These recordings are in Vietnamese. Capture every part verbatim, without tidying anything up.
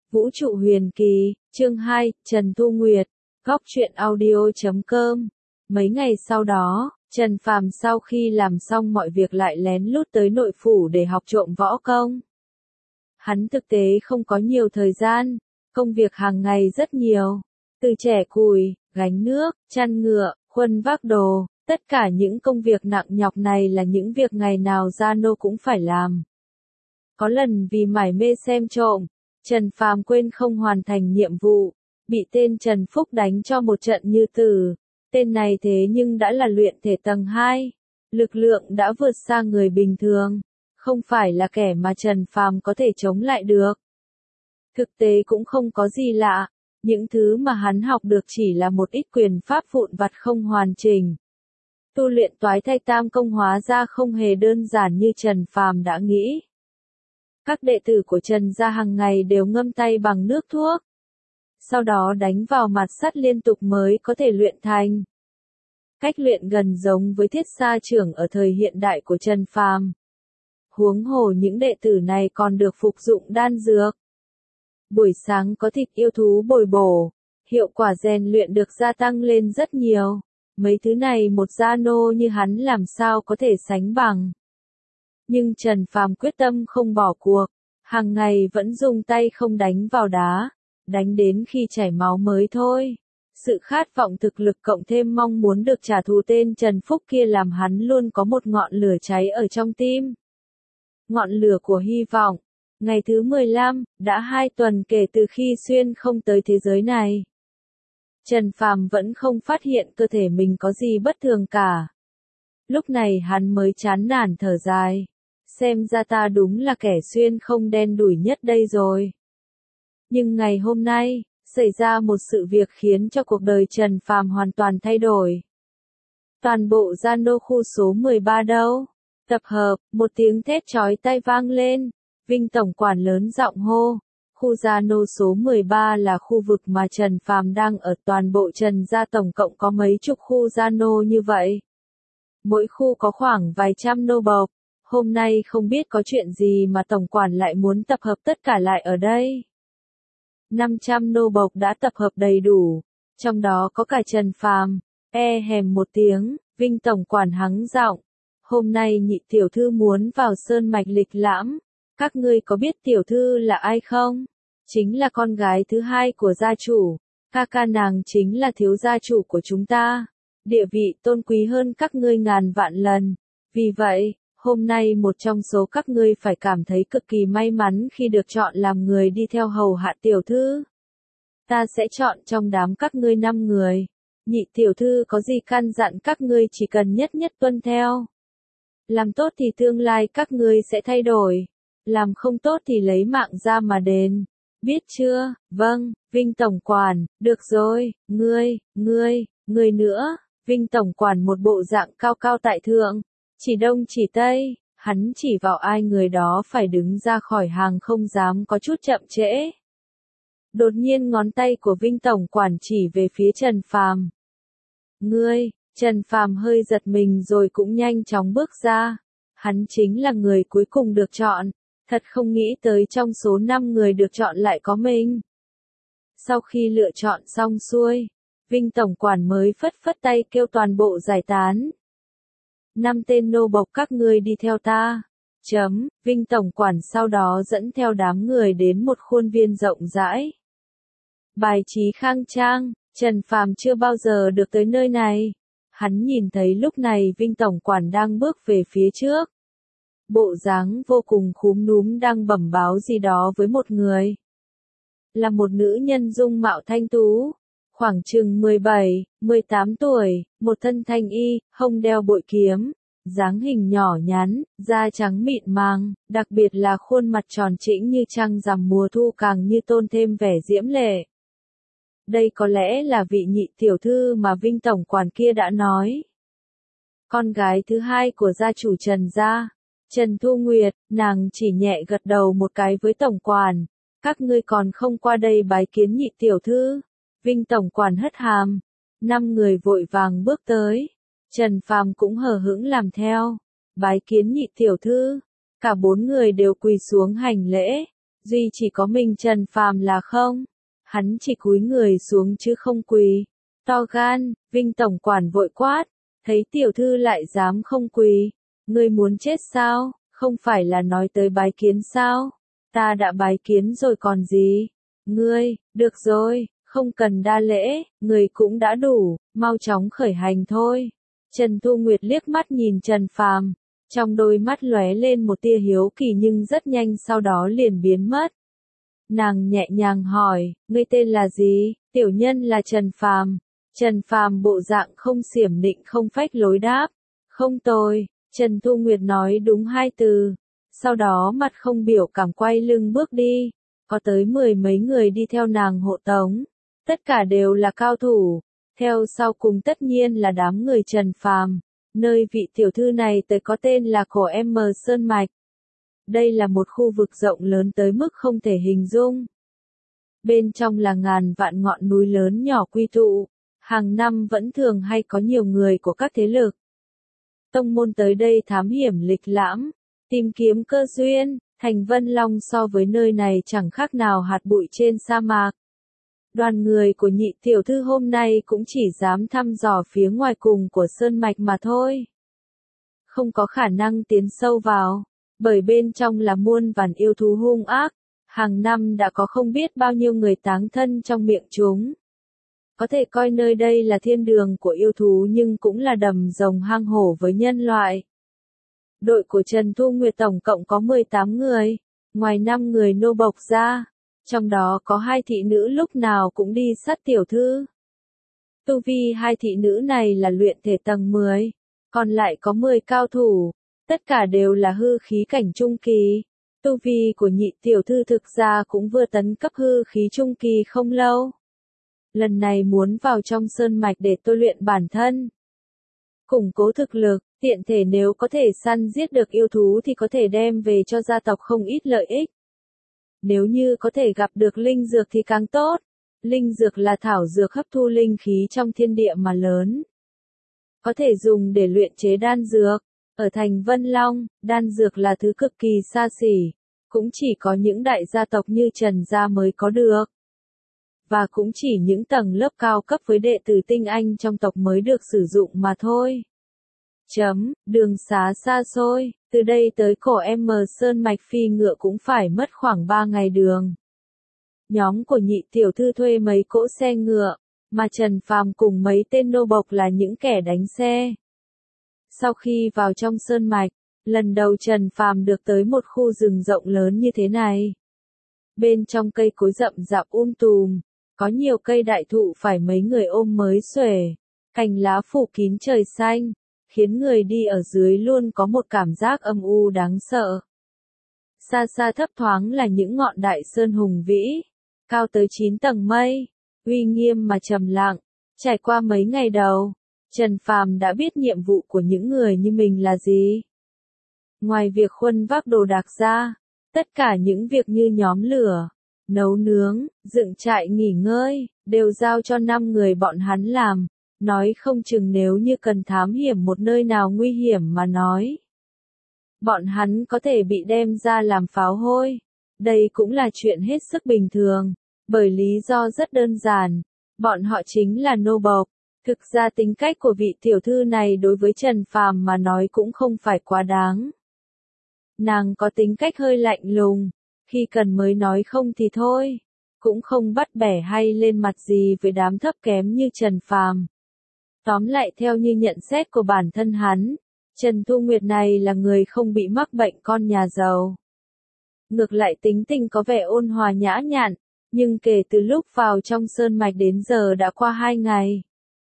Vũ trụ huyền kỳ, chương hai, Trần Thu Nguyệt, góc truyện audio chấm com. Mấy ngày sau đó, Trần Phàm sau khi làm xong mọi việc lại lén lút tới nội phủ để học trộm võ công. Hắn thực tế không có nhiều thời gian, công việc hàng ngày rất nhiều, từ chẻ củi, gánh nước, chăn ngựa, khuân vác đồ, tất cả những công việc nặng nhọc này là những việc ngày nào Gia Nô cũng phải làm. Có lần vì mải mê xem trộm, Trần Phàm quên không hoàn thành nhiệm vụ, bị tên Trần Phúc đánh cho một trận như tử. Tên này thế nhưng đã là luyện thể tầng hai, lực lượng đã vượt xa người bình thường, không phải là kẻ mà Trần Phàm có thể chống lại được. Thực tế cũng không có gì lạ, những thứ mà hắn học được chỉ là một ít quyền pháp vụn vặt không hoàn chỉnh. Tu luyện toái thai tam công hóa ra không hề đơn giản như Trần Phàm đã nghĩ. Các đệ tử của Trần gia hàng ngày đều ngâm tay bằng nước thuốc, sau đó đánh vào mặt sắt liên tục mới có thể luyện thành. Cách luyện gần giống với thiết sa trưởng ở thời hiện đại của Trần Phàm. Huống hồ những đệ tử này còn được phục dụng đan dược. Buổi sáng có thịt yêu thú bồi bổ, hiệu quả rèn luyện được gia tăng lên rất nhiều. Mấy thứ này một gia nô như hắn làm sao có thể sánh bằng. Nhưng Trần Phàm quyết tâm không bỏ cuộc, hàng ngày vẫn dùng tay không đánh vào đá, đánh đến khi chảy máu mới thôi. Sự khát vọng thực lực cộng thêm mong muốn được trả thù tên Trần Phúc kia làm hắn luôn có một ngọn lửa cháy ở trong tim. Ngọn lửa của hy vọng. Ngày thứ mười lăm, đã hai tuần kể từ khi xuyên không tới thế giới này. Trần Phàm vẫn không phát hiện cơ thể mình có gì bất thường cả. Lúc này hắn mới chán nản thở dài. Xem ra ta đúng là kẻ xuyên không đen đủi nhất đây rồi. Nhưng ngày hôm nay, xảy ra một sự việc khiến cho cuộc đời Trần Phàm hoàn toàn thay đổi. Toàn bộ Gia Nô khu số mười ba đâu? Tập hợp, một tiếng thét chói tai vang lên. Vinh tổng quản lớn giọng hô. Khu Gia Nô số mười ba là khu vực mà Trần Phàm đang ở, toàn bộ Trần gia tổng cộng có mấy chục khu Gia Nô như vậy. Mỗi khu có khoảng vài trăm nô bộc. Hôm nay không biết có chuyện gì mà tổng quản lại muốn tập hợp tất cả lại ở đây. năm trăm nô bộc đã tập hợp đầy đủ, trong đó có cả Trần Phàm. E hèm một tiếng, Vinh tổng quản hắng giọng. Hôm nay nhị tiểu thư muốn vào sơn mạch lịch lãm. Các ngươi có biết tiểu thư là ai không? Chính là con gái thứ hai của gia chủ. Ca ca nàng chính là thiếu gia chủ của chúng ta. Địa vị tôn quý hơn các ngươi ngàn vạn lần. Vì vậy, hôm nay một trong số các ngươi phải cảm thấy cực kỳ may mắn khi được chọn làm người đi theo hầu hạ tiểu thư. Ta sẽ chọn trong đám các ngươi năm người. Nhị tiểu thư có gì căn dặn các ngươi chỉ cần nhất nhất tuân theo. Làm tốt thì tương lai các ngươi sẽ thay đổi. Làm không tốt thì lấy mạng ra mà đền. Biết chưa? Vâng, Vinh tổng quản, được rồi, ngươi, ngươi, ngươi nữa. Vinh tổng quản một bộ dạng cao cao tại thượng, chỉ đông chỉ tây, hắn chỉ vào ai người đó phải đứng ra khỏi hàng không dám có chút chậm trễ. Đột nhiên ngón tay của Vinh tổng quản chỉ về phía Trần Phàm. Ngươi, Trần Phàm hơi giật mình rồi cũng nhanh chóng bước ra. Hắn chính là người cuối cùng được chọn. Thật không nghĩ tới trong số năm người được chọn lại có mình. Sau khi lựa chọn xong xuôi, Vinh tổng quản mới phất phất tay kêu toàn bộ giải tán. Năm tên nô bộc các ngươi đi theo ta. Chấm, Vinh tổng quản sau đó dẫn theo đám người đến một khuôn viên rộng rãi. Bài trí khang trang, Trần Phàm chưa bao giờ được tới nơi này. Hắn nhìn thấy lúc này Vinh tổng quản đang bước về phía trước. Bộ dáng vô cùng khúm núm đang bẩm báo gì đó với một người. Là một nữ nhân dung mạo thanh tú, khoảng chừng mười bảy, mười tám tuổi, một thân thanh y, hông đeo bội kiếm, dáng hình nhỏ nhắn, da trắng mịn màng, đặc biệt là khuôn mặt tròn trĩnh như trăng rằm mùa thu càng như tôn thêm vẻ diễm lệ. Đây có lẽ là vị nhị tiểu thư mà Vinh tổng quản kia đã nói. Con gái thứ hai của gia chủ Trần gia. Trần Thu Nguyệt, nàng chỉ nhẹ gật đầu một cái với tổng quản. Các ngươi còn không qua đây bái kiến nhị tiểu thư. Vinh tổng quản hất hàm. Năm người vội vàng bước tới. Trần Phàm cũng hờ hững làm theo. Bái kiến nhị tiểu thư. Cả bốn người đều quỳ xuống hành lễ. duy chỉ có mình Trần Phàm là không. Hắn chỉ cúi người xuống chứ không quỳ. To gan, Vinh tổng quản vội quát, thấy tiểu thư lại dám không quỳ, ngươi muốn chết sao, không phải là nói tới bái kiến sao, ta đã bái kiến rồi còn gì, ngươi, được rồi, không cần đa lễ, người cũng đã đủ, mau chóng khởi hành thôi. Trần Thu Nguyệt liếc mắt nhìn Trần Phàm, trong đôi mắt lóe lên một tia hiếu kỳ nhưng rất nhanh sau đó liền biến mất. Nàng nhẹ nhàng hỏi, ngươi tên là gì? Tiểu nhân là Trần Phàm. Trần Phàm bộ dạng không xiểm nịnh không phách lối đáp, không tồi. Trần Thu Nguyệt nói đúng hai từ, sau đó mặt không biểu cảm quay lưng bước đi, có tới mười mấy người đi theo nàng hộ tống, tất cả đều là cao thủ, theo sau cùng tất nhiên là đám người Trần Phàm, nơi vị tiểu thư này tới có tên là Cổ M Sơn Mạch. Đây là một khu vực rộng lớn tới mức không thể hình dung. Bên trong là ngàn vạn ngọn núi lớn nhỏ quy tụ, hàng năm vẫn thường hay có nhiều người của các thế lực tông môn tới đây thám hiểm lịch lãm, tìm kiếm cơ duyên. Thành Vân Long so với nơi này chẳng khác nào hạt bụi trên sa mạc. Đoàn người của nhị tiểu thư hôm nay cũng chỉ dám thăm dò phía ngoài cùng của sơn mạch mà thôi. Không có khả năng tiến sâu vào, bởi bên trong là muôn vàn yêu thú hung ác, hàng năm đã có không biết bao nhiêu người táng thân trong miệng chúng. Có thể coi nơi đây là thiên đường của yêu thú nhưng cũng là đầm rồng hang hổ với nhân loại. Đội của Trần Thu Nguyệt tổng cộng có mười tám người, ngoài năm người nô bộc ra, trong đó có hai thị nữ lúc nào cũng đi sát tiểu thư. Tu vi hai thị nữ này là luyện thể tầng mười, còn lại có mười cao thủ, tất cả đều là hư khí cảnh trung kỳ. Tu vi của nhị tiểu thư thực ra cũng vừa tấn cấp hư khí trung kỳ không lâu. Lần này muốn vào trong sơn mạch để tôi luyện bản thân, củng cố thực lực, tiện thể nếu có thể săn giết được yêu thú thì có thể đem về cho gia tộc không ít lợi ích. Nếu như có thể gặp được linh dược thì càng tốt. Linh dược là thảo dược hấp thu linh khí trong thiên địa mà lớn. Có thể dùng để luyện chế đan dược. Ở thành Vân Long, đan dược là thứ cực kỳ xa xỉ, cũng chỉ có những đại gia tộc như Trần gia mới có được. Và cũng chỉ những tầng lớp cao cấp với đệ tử tinh anh trong tộc mới được sử dụng mà thôi. Chấm, đường xá xa xôi, từ đây tới Cổ M Sơn Mạch phi ngựa cũng phải mất khoảng ba ngày đường. Nhóm của nhị tiểu thư thuê mấy cỗ xe ngựa, mà Trần Phàm cùng mấy tên nô bộc là những kẻ đánh xe. Sau khi vào trong Sơn Mạch, lần đầu Trần Phàm được tới một khu rừng rộng lớn như thế này. Bên trong cây cối rậm rạp um tùm, có nhiều cây đại thụ phải mấy người ôm mới xuể, cành lá phủ kín trời xanh, khiến người đi ở dưới luôn có một cảm giác âm u đáng sợ. Xa xa thấp thoáng là những ngọn đại sơn hùng vĩ, cao tới chín tầng mây, uy nghiêm mà trầm lặng. Trải qua mấy ngày đầu, Trần Phàm đã biết nhiệm vụ của những người như mình là gì. Ngoài việc khuân vác đồ đạc ra, tất cả những việc như nhóm lửa, nấu nướng, dựng trại nghỉ ngơi, đều giao cho năm người bọn hắn làm. Nói không chừng nếu như cần thám hiểm một nơi nào nguy hiểm mà nói, bọn hắn có thể bị đem ra làm pháo hôi. Đây cũng là chuyện hết sức bình thường, bởi lý do rất đơn giản, bọn họ chính là nô bộc. Thực ra tính cách của vị tiểu thư này đối với Trần Phàm mà nói cũng không phải quá đáng. Nàng có tính cách hơi lạnh lùng, khi cần mới nói không thì thôi, cũng không bắt bẻ hay lên mặt gì với đám thấp kém như Trần Phàm. Tóm lại theo như nhận xét của bản thân hắn, Trần Thu Nguyệt này là người không bị mắc bệnh con nhà giàu. Ngược lại tính tình có vẻ ôn hòa nhã nhặn, nhưng kể từ lúc vào trong sơn mạch đến giờ đã qua hai ngày.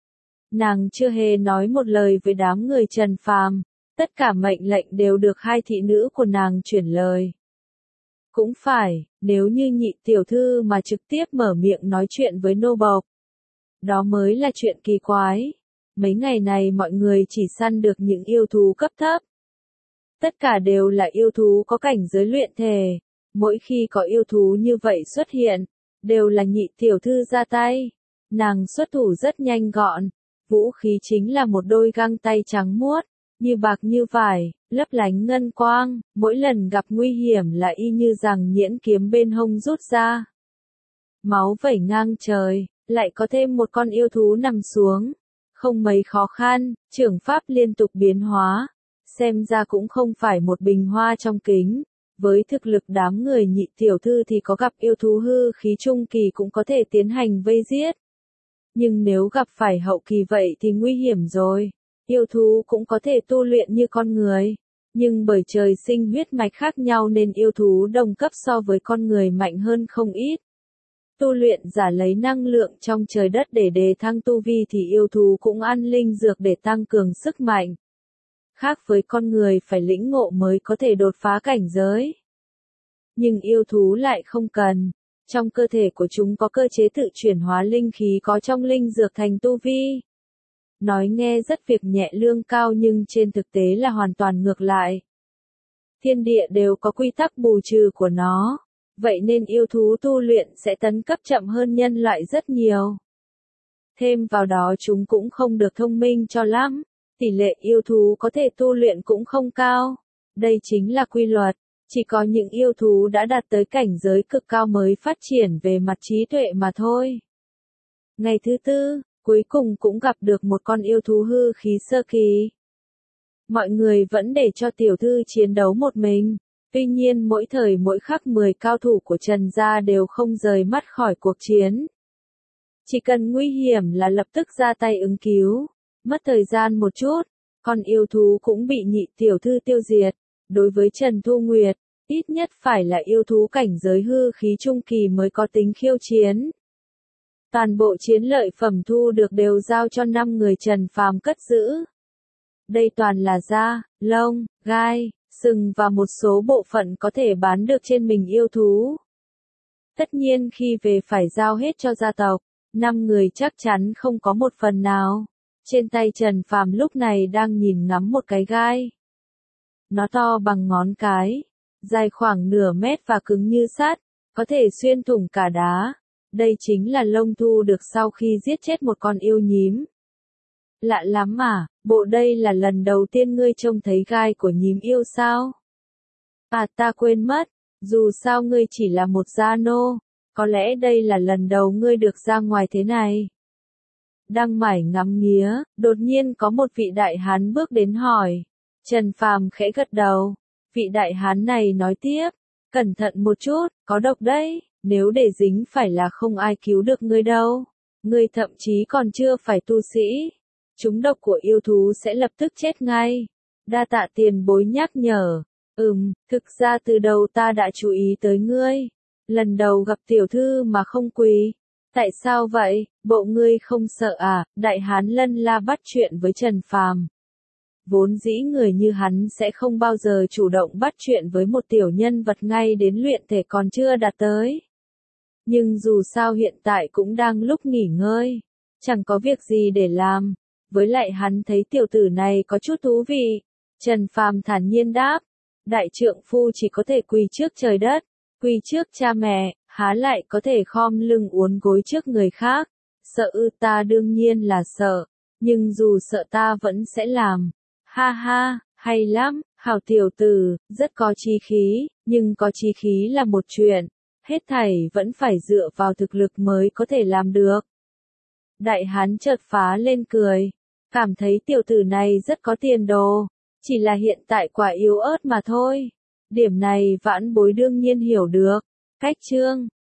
Nàng chưa hề nói một lời với đám người Trần Phàm, tất cả mệnh lệnh đều được hai thị nữ của nàng chuyển lời. Cũng phải, nếu như nhị tiểu thư mà trực tiếp mở miệng nói chuyện với nô bộc, đó mới là chuyện kỳ quái. Mấy ngày này mọi người chỉ săn được những yêu thú cấp thấp. Tất cả đều là yêu thú có cảnh giới luyện thể. Mỗi khi có yêu thú như vậy xuất hiện, đều là nhị tiểu thư ra tay. Nàng xuất thủ rất nhanh gọn. Vũ khí chính là một đôi găng tay trắng muốt. như bạc như vải, lấp lánh ngân quang, mỗi lần gặp nguy hiểm là y như rằng nhễn kiếm bên hông rút ra. Máu vẩy ngang trời, lại có thêm một con yêu thú nằm xuống. Không mấy khó khăn, trưởng pháp liên tục biến hóa. Xem ra cũng không phải một bình hoa trong kính. Với thực lực đám người Nhị tiểu thư thì có gặp yêu thú hư khí trung kỳ cũng có thể tiến hành vây giết. Nhưng nếu gặp phải hậu kỳ vậy thì nguy hiểm rồi. Yêu thú cũng có thể tu luyện như con người. Nhưng bởi trời sinh huyết mạch khác nhau nên yêu thú đồng cấp so với con người mạnh hơn không ít. Tu luyện giả lấy năng lượng trong trời đất để đề thăng tu vi thì yêu thú cũng ăn linh dược để tăng cường sức mạnh. Khác với con người phải lĩnh ngộ mới có thể đột phá cảnh giới. Nhưng yêu thú lại không cần. Trong cơ thể của chúng có cơ chế tự chuyển hóa linh khí có trong linh dược thành tu vi. Nói nghe rất việc nhẹ lương cao nhưng trên thực tế là hoàn toàn ngược lại. Thiên địa đều có quy tắc bù trừ của nó. Vậy nên yêu thú tu luyện sẽ tấn cấp chậm hơn nhân loại rất nhiều. Thêm vào đó chúng cũng không được thông minh cho lắm. Tỷ lệ yêu thú có thể tu luyện cũng không cao. Đây chính là quy luật. Chỉ có những yêu thú đã đạt tới cảnh giới cực cao mới phát triển về mặt trí tuệ mà thôi. Ngày thứ tư, cuối cùng cũng gặp được một con yêu thú hư khí sơ kỳ. Mọi người vẫn để cho tiểu thư chiến đấu một mình. Tuy nhiên mỗi thời mỗi khắc mười cao thủ của Trần gia đều không rời mắt khỏi cuộc chiến. Chỉ cần nguy hiểm là lập tức ra tay ứng cứu. Mất thời gian một chút, con yêu thú cũng bị Nhị tiểu thư tiêu diệt. Đối với Trần Thu Nguyệt, ít nhất phải là yêu thú cảnh giới hư khí trung kỳ mới có tính khiêu chiến. Toàn bộ chiến lợi phẩm thu được đều giao cho năm người Trần Phàm cất giữ. Đây toàn là da, lông, gai, sừng và một số bộ phận có thể bán được trên mình yêu thú. Tất nhiên khi về phải giao hết cho gia tộc, năm người chắc chắn không có một phần nào. Trên tay Trần Phàm lúc này đang nhìn ngắm một cái gai. Nó to bằng ngón cái, dài khoảng nửa mét và cứng như sắt, có thể xuyên thủng cả đá. Đây chính là lông thu được sau khi giết chết một con yêu nhím. Lạ lắm mà, bộ đây là lần đầu tiên ngươi trông thấy gai của nhím yêu sao? À ta quên mất, dù sao ngươi chỉ là một gia nô, có lẽ đây là lần đầu ngươi được ra ngoài thế này. Đang mải ngắm nghía, đột nhiên có một vị đại hán bước đến hỏi. Trần Phàm khẽ gật đầu. Vị đại hán này nói tiếp, cẩn thận một chút, có độc đấy, nếu để dính phải là không ai cứu được ngươi đâu. Ngươi thậm chí còn chưa phải tu sĩ. Chúng độc của yêu thú sẽ lập tức chết ngay. Đa tạ tiền bối nhắc nhở. Ừm, thực ra từ đầu ta đã chú ý tới ngươi. Lần đầu gặp tiểu thư mà không quỳ. Tại sao vậy, bộ ngươi không sợ à? Đại hán lân la bắt chuyện với Trần Phàm. Vốn dĩ người như hắn sẽ không bao giờ chủ động bắt chuyện với một tiểu nhân vật ngay đến luyện thể còn chưa đạt tới. Nhưng dù sao hiện tại cũng đang lúc nghỉ ngơi, chẳng có việc gì để làm, với lại hắn thấy tiểu tử này có chút thú vị. Trần Phàm thản nhiên đáp, đại trượng phu chỉ có thể quỳ trước trời đất, quỳ trước cha mẹ, há lại có thể khom lưng uốn gối trước người khác. Sợ ư? Ta đương nhiên là sợ, nhưng dù sợ ta vẫn sẽ làm. Ha ha, hay lắm, hảo tiểu tử, rất có chí khí, nhưng có chí khí là một chuyện, hết thảy vẫn phải dựa vào thực lực mới có thể làm được. Đại hán chợt phá lên cười, cảm thấy tiểu tử này rất có tiền đồ, chỉ là hiện tại quả yếu ớt mà thôi. Điểm này vãn bối đương nhiên hiểu được. Cách chương